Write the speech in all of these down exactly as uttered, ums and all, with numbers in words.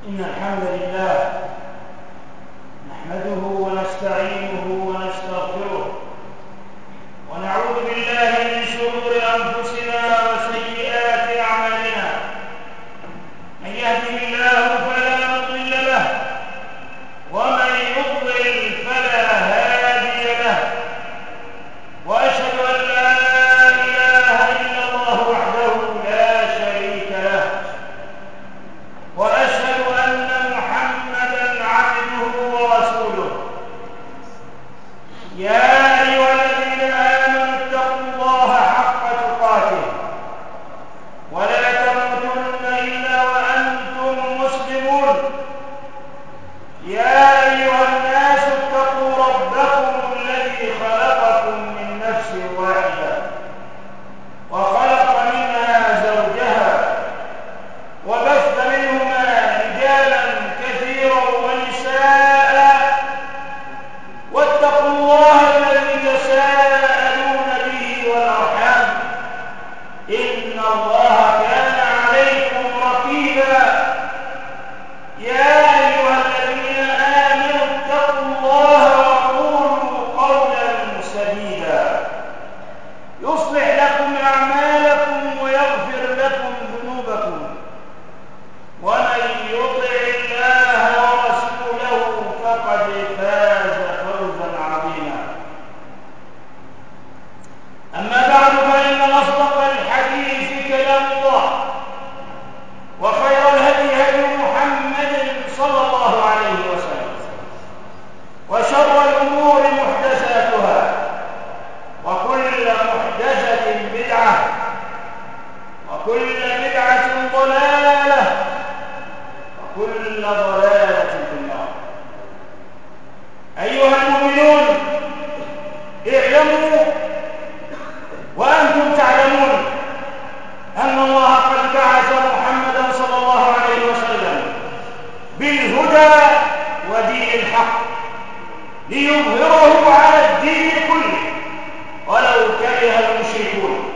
إن الحمد لله نحمده ونستعينه ونستغفره ونعوذ بالله من شرور أنفسنا وسيئات أعمالنا. من يهده الله فلا مضل له ومن يضلل فلا هادي له، وأشهد أن لا إله إلا الله وحده لا شريك له، وأشهد أن محمدًا عبده ورسوله. يا أيها الذين آمنوا اتقوا الله حق تقاته ولا تموتن إلا وأنتم مسلمون. يا أيها الناس اتقوا ربكم الذي خلقكم من نفس واحدة وخلق منها زوجها وبث منهما رجالا كثيرا ونساء، واتقوا الله الذي تساءلون به والأرحام إن الله كان عليكم رقيبا. يا أيها الذين آمنوا اتقوا الله وقولوا قولا سديدا يصلح لكم أعمالكم ويغفر لكم ذنوبكم، ومن يطع الله ورسوله فقد فاز فوزا عظيما. أما بعد، فإن أصدق الحديث كلام الله، وخير الهدي هدي محمد صلى الله عليه وسلم، وشر الأمور محدثاتها، وكل محدثة بدعة، وكل بدعة ضلالة، وكل ضلالة في النار. أيها المؤمنون، اعلموا وأنتم تعلمون أن الله قد بعث محمدا صلى الله عليه وسلم بالهدى ودين الحق ليظهره على الدين كله ولو كره المشركون.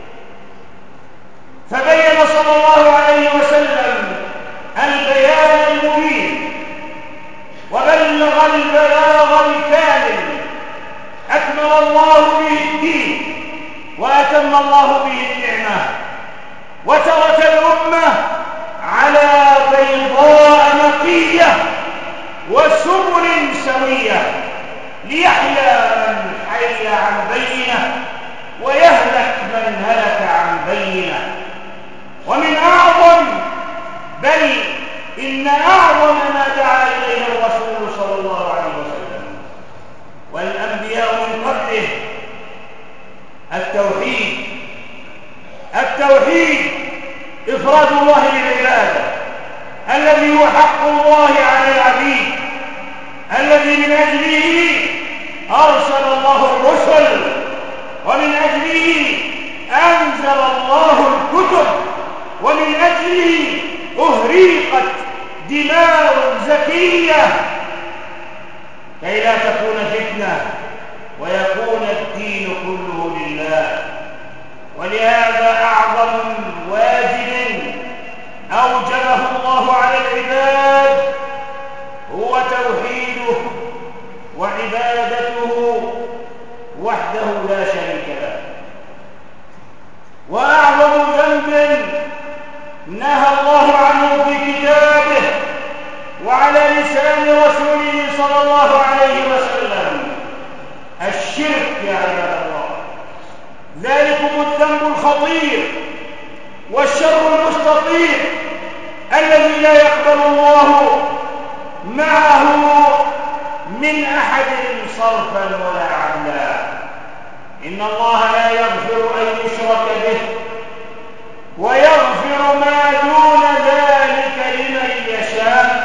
فبين صلى الله عليه وسلم البيان المبين وبلغ البلاغ الكامل، أكمل الله به الدين وأتم الله به النعمة، وترك الأمة على بيضاء نقية وسبل سوية ليحيى من حي عن بينه ويهلك من هلك عن بينه. ومن أعظم بل إن أعظم ما دعا إليه الرسول صلى الله عليه وسلم والأنبياء من قبله التوحيد. التوحيد إفراد الله بالعبادة الذي هو حق الله على العبيد، الذي من أجله أرسل الله الرسل، ومن أجله أنزل الله الكتب، ومن أجله أهريقت دماء زكية كي لا تكون فتنة ويكون الدين كله لله. ولهذا أعظم واجب أوجبه الله على العباد هو توحيده وعبادته وحده لا شريك له. وأعظم ذنب نهى الله عنه في كتابه وعلى لسان رسوله صلى الله عليه وسلم الشرك يا عباد الله. ذلكم الذنب الخطير والشر المستطير الذي لا يقبل الله معه من أحد صرفا ولا عدلا. إن الله لا يغفر أن يشرك به ويغفر ما دون ذلك لمن يشاء.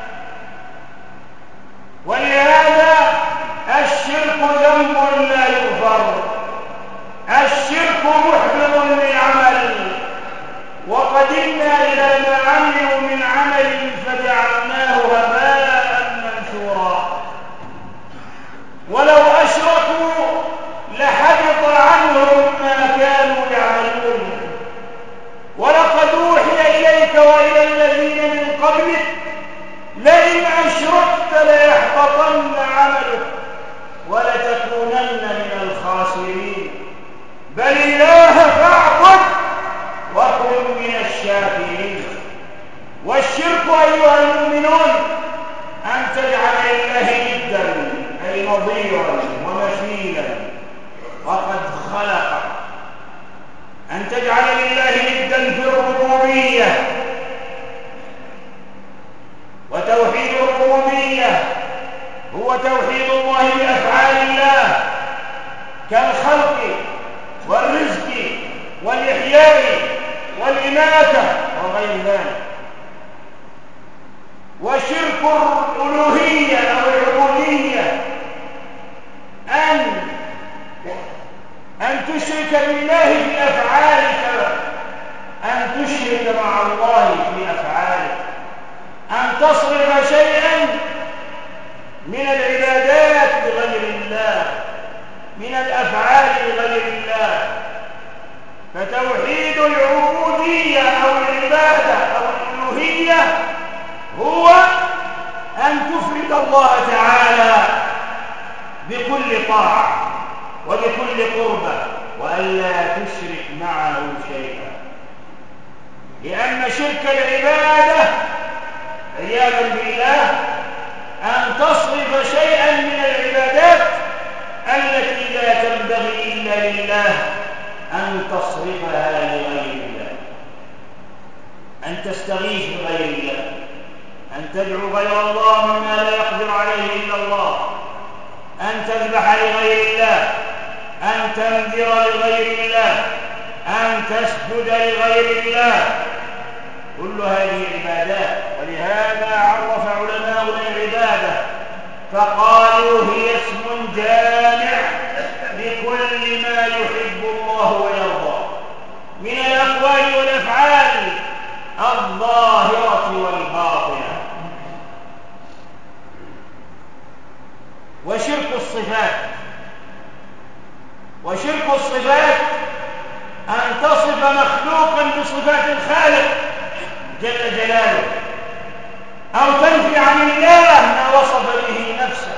ولهذا الشرك ذنب لا يغفر، الشرك محبط للعمل، وقدمنا إلى ما عملوا من عمل فجعلناه هباء منثورا. ولو أشركوا لحبط عنهم ما كانوا يعملون. ولقد أوحي إليك وإلى الذين من قبلك لئن أشركت ليحبطن عملك ولتكونن من الخاسرين بل الله فاعبد وكن من الشاكرين. والشرك أيها المؤمنون أن تجعل لله ندا أي نظيرا ومثيلا وقد خلق، أن تجعل لله ندا في الربوبية. وتوحيد الربوبية هو توحيد الله بأفعال الله كالخلق والرزق والإحياء والإماتة وغير ذلك. وشرك الألوهية أو العبودية أن أن تشرك بالله في أفعالك، أن تشرك مع الله في أفعالك، أن تصرف شيئا من العبادات لغير الله، من الأفعال لغير الله. فتوحيد العبودية أو العبادة أو الألوهية هو أن تفرد الله تعالى بكل طاعة وبكل قربة وألا تشرك معه شيئا، لأن شرك العبادة عياذا بالله أن تصرف شيئا من العبادات التي لا تنبغي إلا لله أن تصرفها لغير الله، أن تستغيث بغير الله، أن تدعو غير الله مما لا يقدر عليه إلا الله، أن تذبح لغير الله، أن تنذر لغير الله، أن تسجد لغير الله. كل هذه عبادات. ولهذا عرف علماؤنا العبادة فقالوا هي اسم جامع لكل ما يحب الله ويرضى من الأقوال والأفعال الظاهرة والباطنة. وشرك الصفات وشرك الصفات أن تصف مخلوقا بصفات الخالق جل جلاله، أو تنفي عن الله ما وصف به نفسه.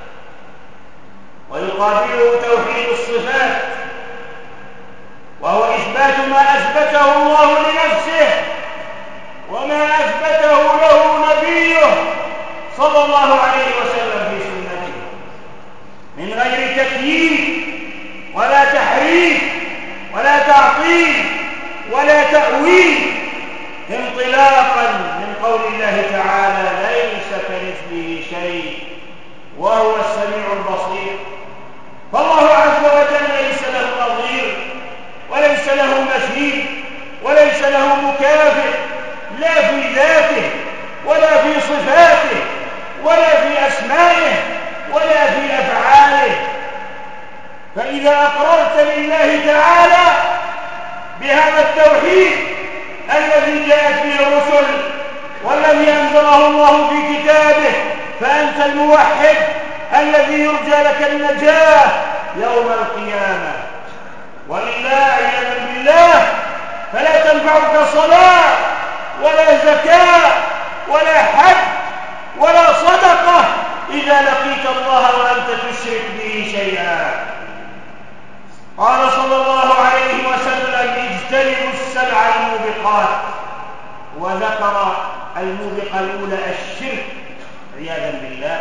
ويقابله توحيد الصفات وهو إثبات ما أثبته الله لنفسه وما أثبته له نبيه صلى الله عليه وسلم في سنته من غير تكييف ولا تحريف ولا تعطيل ولا تأويل، انطلاقا من قول الله تعالى ليس كمثله شيء وهو السميع البصير. فالله عز وجل ليس له نظير وليس له مثيل وليس له مكافئ، لا في ذاته ولا في صفاته ولا في أسمائه ولا في أفعاله. فإذا أقررت لله تعالى بهذا التوحيد الذي جاءت به الرسل والذي أنزله الله في كتابه فأنت الموحد الذي يرجى لك النجاة يوم القيامة. وإلا عياذا بالله فلا تنفعك صلاة ولا زكاة ولا حج ولا صدقة إذا لقيت الله وأنت تشرك به شيئا. قال صلى الله عليه وسلم اجتنبوا السبع الموبقات، وذكر الموبقة الأولى الشرك عياذا بالله.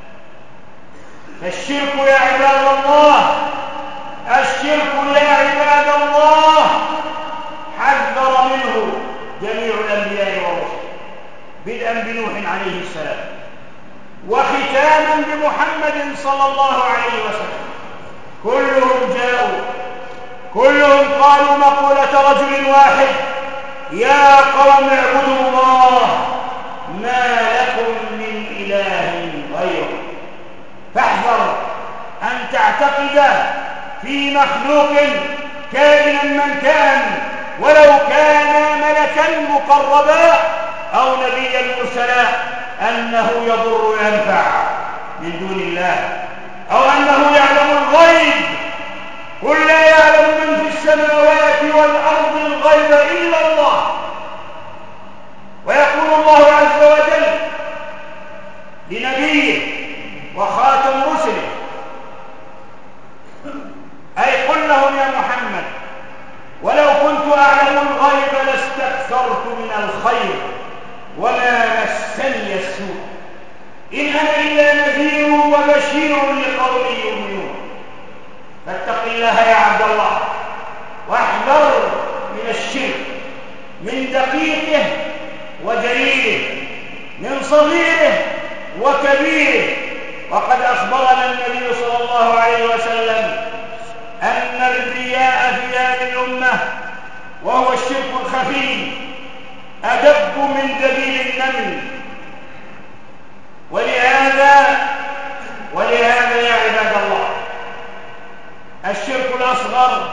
فالشرك يا عباد الله، الشرك يا عباد الله حذر منه جميع الأنبياء والرسل بدءا بنوح عليه السلام وختاما بمحمد صلى الله عليه وسلم. كلهم جاءوا كلهم قالوا مقولة رجل واحد: يا قوم اعبدوا الله ما لكم من إله غيره. فاحذر أن تعتقد في مخلوق كائنا من كان ولو كان ملكا مقربا أو نبيا مرسلا أنه يضر وينفع من دون الله، أو أنه يعلم الغيب. قل لا يعلم من في السماوات والأرض الغيب إلا الله. ويقول الله عز وجل: الخير وما مسني السوء إن أنا إلا نذير وبشير لقوم يؤمنون. فاتق الله يا عبد الله واحذر من الشرك، من دقيقه وجليله، من صغيره وكبيره. وقد أخبرنا النبي صلى الله عليه وسلم أن الرياء في هذه الأمة وهو الشرك الخفي أدب من دبيب النمل. ولهذا ولهذا يا عباد الله الشرك الأصغر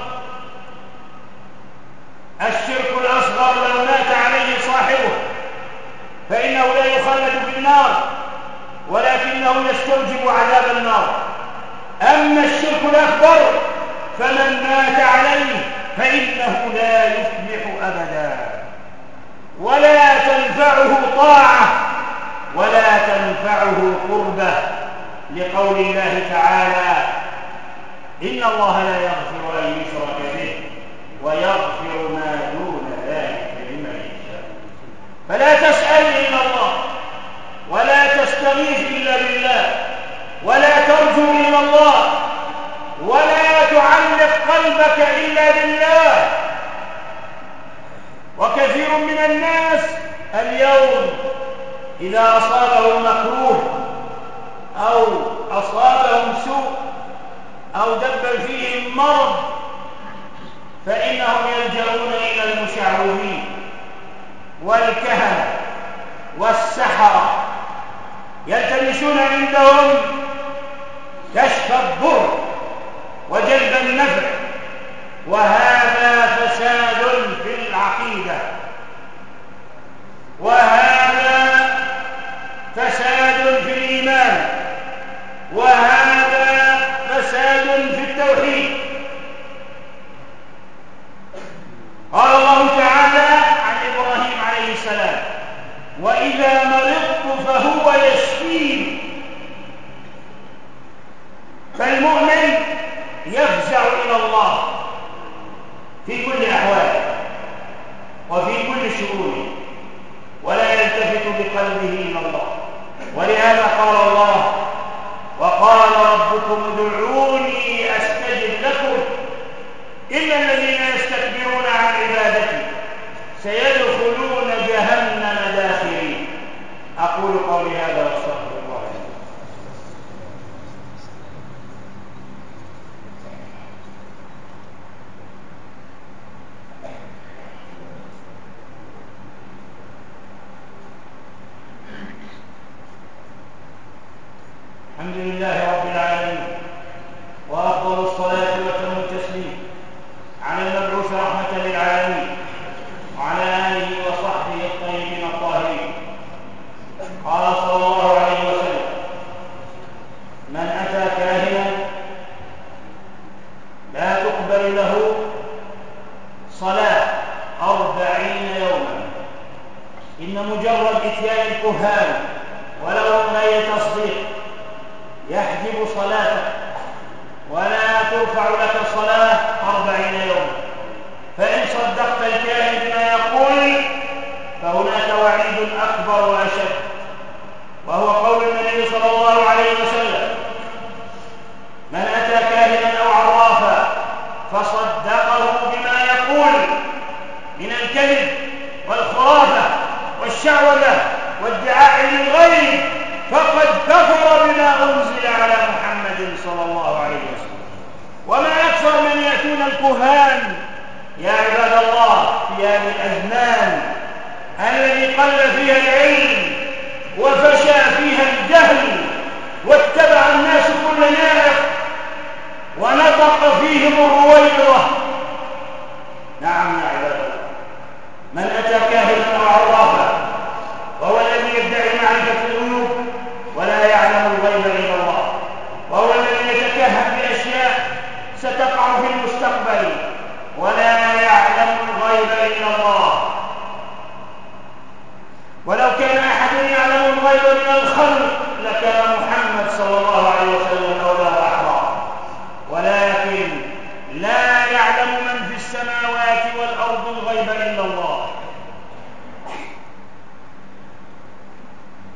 الشرك الأصغر لو مات عليه صاحبه فإنه لا يخلد في النار ولكنه يستوجب عذاب النار. أما الشرك الأكبر فمن مات عليه فإنه لا يفلح أبدا، ولا تنفعه طاعة ولا تنفعه قربة، لقول الله تعالى: إن الله لا يغفر أن يشرك به ويغفر ما دون ذلك لمن يشاء. فلا تسأل إلا الله، ولا تستغيث إلا بالله، ولا ترجو إلا الله، ولا تعلق قلبك إلا بالله. وكثير من الناس اليوم إذا أصابهم مكروه أو أصابهم سوء أو دب فيهم مرض فإنهم يلجؤون إلى المشعوذين والكهنة والسحرة، يلتمسون عندهم كشف الضر وجلب النفع، وهذا فساد في العقيدة، وهذا فساد في الإيمان، وهذا فساد في التوحيد. قال الله تعالى عن إبراهيم عليه السلام: وإذا مرضت فهو يشفين. فالمؤمن يفزع إلى الله في كل أحواله وفي كل شؤونه، ولا يلتفت بقلبه إلى الله. ولهذا قال الله: وقال ربكم ادعوني أستجب لكم إلا الذين يستكبرون عن عبادتي سيدخلون جهنم داخرين. أقول قولي هذا واستغفر الله لي. الحمد لله رب العالمين، وأفضل الصلاة وأتم التسليم على المبعوث رحمة للعالمين وعلى آله وصحبه الطيبين الطاهرين. قال صلى الله عليه وسلم: من أتى كاهنا لا تقبل له صلاة أربعين يوما. إن مجرد إتيان الكهان ولو من غير تصديق يحجب صلاتك، ولا ترفع لك الصلاة أربعين يوما. فإن صدقت الكاهن بما يقول فهناك وعيد أكبر وأشد، وهو قول النبي صلى الله عليه وسلم: من أتى كاهنا أو عرافا فصدقه بما يقول من الكذب والخرافة والشعوذة وادعاء للغيب فقد كفر بما أنزل على محمد صلى الله عليه وسلم. وما أكثر من يأتون الكهان يا عباد الله في هذه الأزمان الذي قل فيها العلم وفشى فيها الجهل واتبع الناس كل نائق ونطق فيهم الرويضة. نعم يا عباد الله، من أتى كاهنا أو عرافا وهو الذي يدعي معرفة الغيوب ولا يعلم الغيب إلا الله، وهو الذي يتكهن بأشياء ستقع في المستقبل ولا يعلم الغيب إلا الله. ولو كان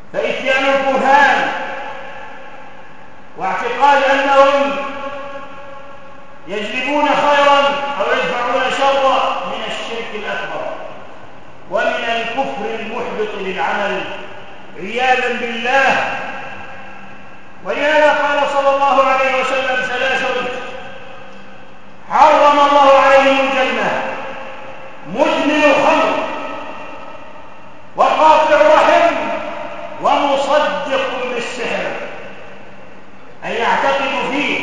فإتيان الكهان واعتقاد أنهم يجلبون خيرا أو يدفعون شرا من الشرك الأكبر ومن الكفر المحبط للعمل عياذا بالله. ولهذا قال صلى الله عليه وسلم ثلاث حرم الله عليهم الجنة: مدمن الخمر، وقاطع رحم، ومصدق بالسحر، أي يعتقد فيه.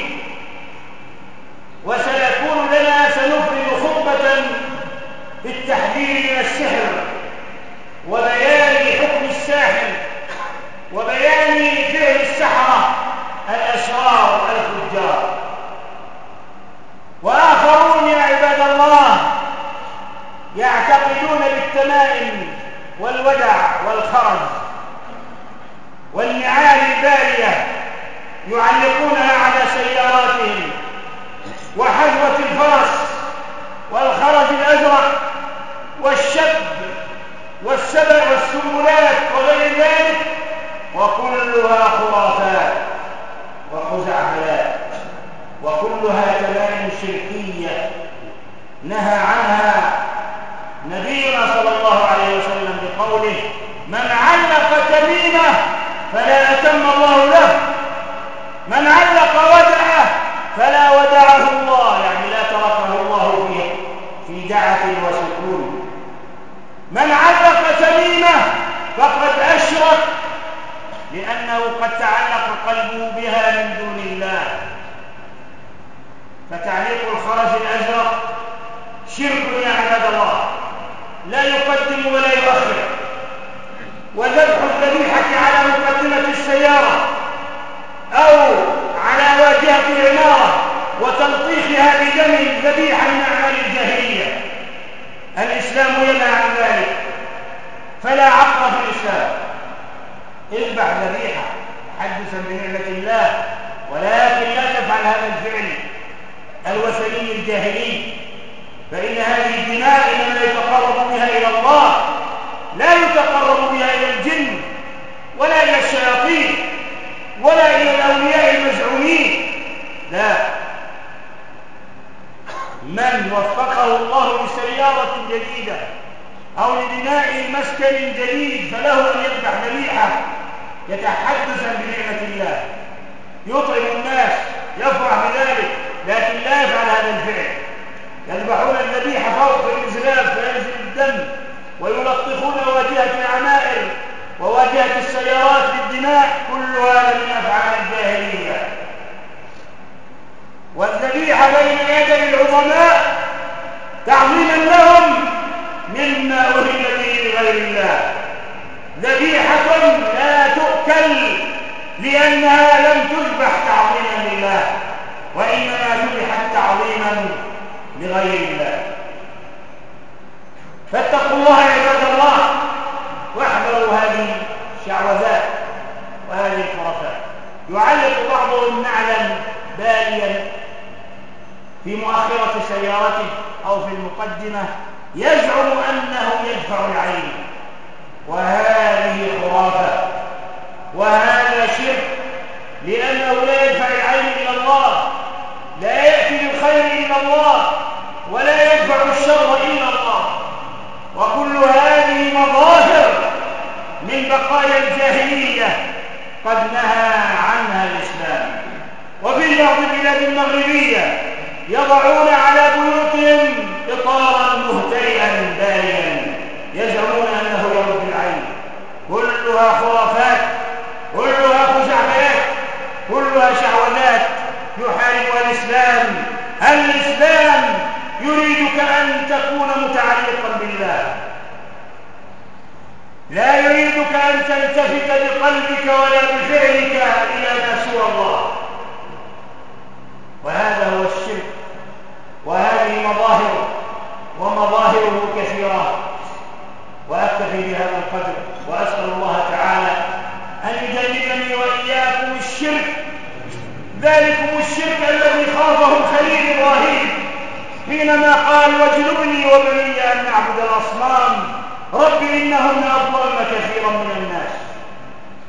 وسيكون لنا سنفرد خطبة في التحذير من السحر وبيان حكم الساحر وبيان فعل السحرة الأشرار الفجار. وآخرون يا عباد الله يعتقدون بالتمائم والودع والخرز والنعال البالية، يعلقونها على سياراتهم، وحذوة الفرس والخرز الأزرق والشب والسبع والسنبلات وغير ذلك، وكلها خرافات وخزعبلات، وكلها تمائم شركية نهى عنها نبينا صلى الله عليه وسلم بقوله: من علق تميمة فلا أتم الله له، من علق ودعه فلا ودعه الله، يعني لا تركه الله فيه في دعة وسكون. من علق تميمة فقد أشرك، لأنه قد تعلق قلبه بها من دون الله. فتعليق الخرز الأزرق شرك يا عباد الله، لا يقدم ولا يؤخر. وذبح الذبيحة على مقدمة السيارة أو على واجهة العمارة وتلطيخها بدم ذبيحة من أعمال الجاهلية، الإسلام ينهى عن ذلك، فلا عقل في الإسلام. اذبح ذبيحة حدثا بنعمة الله، ولكن لا تفعل هذا الفعل الوثني الجاهلي، فإن هذه الدماء إنما يتقرب بها إلى الله، لا يتقرب بها إلى الجن ولا إلى الشياطين ولا إلى الأولياء المزعومين، لا. من وفقه الله لسيارة جديدة أو لبناء مسكن جديد فله أن يذبح ذبيحة يتحدثا بنعمة الله، يطعم الناس، يفرح بذلك، لكن لا يفعل هذا الفعل. يذبحون الذبيحة فوق الإزلاف فينزل الدم، ويلطخون واجهة العمائر وواجهة السيارات بالدماء، كل هذا من أفعال الجاهلية. والذبيحة بين يدي العظماء تعظيما لهم مما أهل به لغير الله. ذبيحة لا تؤكل لأنها لم تذبح تعظيما لله، وإنما ذبحت تعظيما لغير الله. فاتقوا الله يا عباد الله، واحذروا هذه الشعوذات وهذه الخرافات. يعلق بعضهم نعلا باليا في مؤخرة سيارته أو في المقدمة، يزعم أنه يدفع العين، وهذه خرافة وهذا شرك، لأنه لا يدفع العين إلى الله، لا يأتي بالخير إلا الله، ولا يدفع الشر إلا الله. وكل هذه مظاهر من بقايا الجاهلية قد نهى عنها الإسلام. وفي بعض البلاد المغربية يضعون على بيوتهم إطارا مهترئا باليا يزعمون أنه يرد العين. كلها خرافات، كلها خزعبلات، كلها شعوذات يحاربها الإسلام. الإسلام يريدك أن تكون متعلقا بالله، لا يريدك أن تلتفت بقلبك ولا بفعلك إلى ما سوى الله. وهذا هو الشرك، وهذه مظاهر ومظاهره كثيرة. وأكتفي بهذا القدر، وأسأل الله تعالى أن يجنبني وإياكم الشرك، ذلكم الشرك الذي خافه الخليل إبراهيم حينما قال: واجنبني وبني أن نعبد الأصنام رب إنهن أضللن كثيرا من الناس.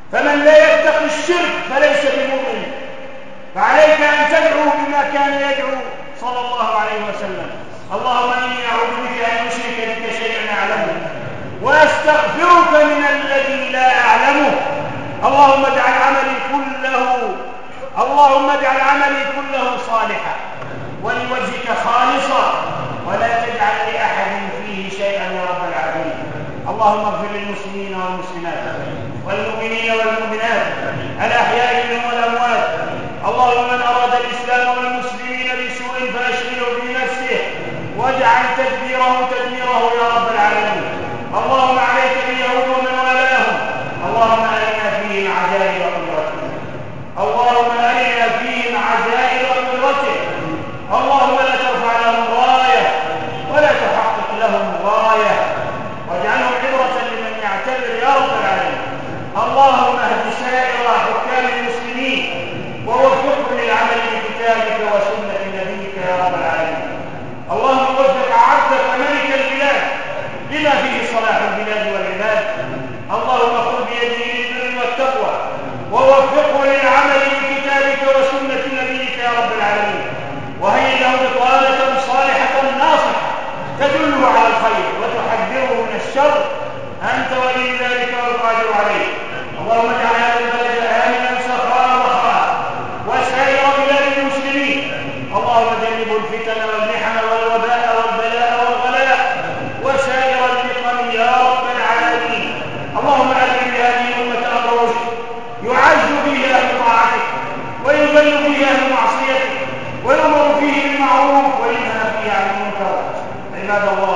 فمن لا يتقي الشرك فليس بمؤمن. فعليك أن تدعو بما كان يدعو صلى الله عليه وسلم. اللهم إني أعوذ بك أن أشرك بك شيئا أعلمه وأستغفرك من الذي لا أعلمه. اللهم اجعل عملي كله اللهم اجعل عملي كله صالحا ولوجهك خالصا ولا تجعل لأحد فيه شيئا يا رب العالمين. اللهم اغفر للمسلمين والمسلمات والمؤمنين والمؤمنات الأحياء منهم والأموات. اللهم من أراد الإسلام والمسلمين بسوء فأشغله بنفسه واجعل تدبيره تدميره يا رب العالمين. اللهم عليك باليهود ومن والاهم. اللهم أرنا فيهم عجائب قدرتك. اللهم أرنا فيهم عجائب قدرتك. اللهم لا ترفع لهم راية ولا تحقق لهم غاية واجعلهم عبرة لمن يعتبر يا رب العالمين. اللهم اهد سائر حكام المسلمين ووفقهم للعمل بكتابك وسنة نبيك يا رب العالمين. اللهم وفق عبدك ملك البلاد بما فيه صلاح البلاد والعباد. اللهم خذ بيده للبر والتقوى ووفقه للعمل بكتابك وسنة نبيك يا رب العالمين. وهيئ له بطانة صالحة ناصحة تدله على الخير وتحذره من الشر. أنت ولي ذلك والقادر عليه. اللهم اجعل هذا البلد آمنا سخاء رخاء وسائر بلاد المسلمين. اللهم جنبوا الفتن والمحن والوباء والبلاء والغلاء وسائر النقم يا رب العالمين. اللهم ألهم بهذه الأمة أمر رشد يعز به أهل طاعتك ويذل به أهل معصيتك ويؤمر فيه بالمعروف وينهى فيه عن المنكر. عباد الله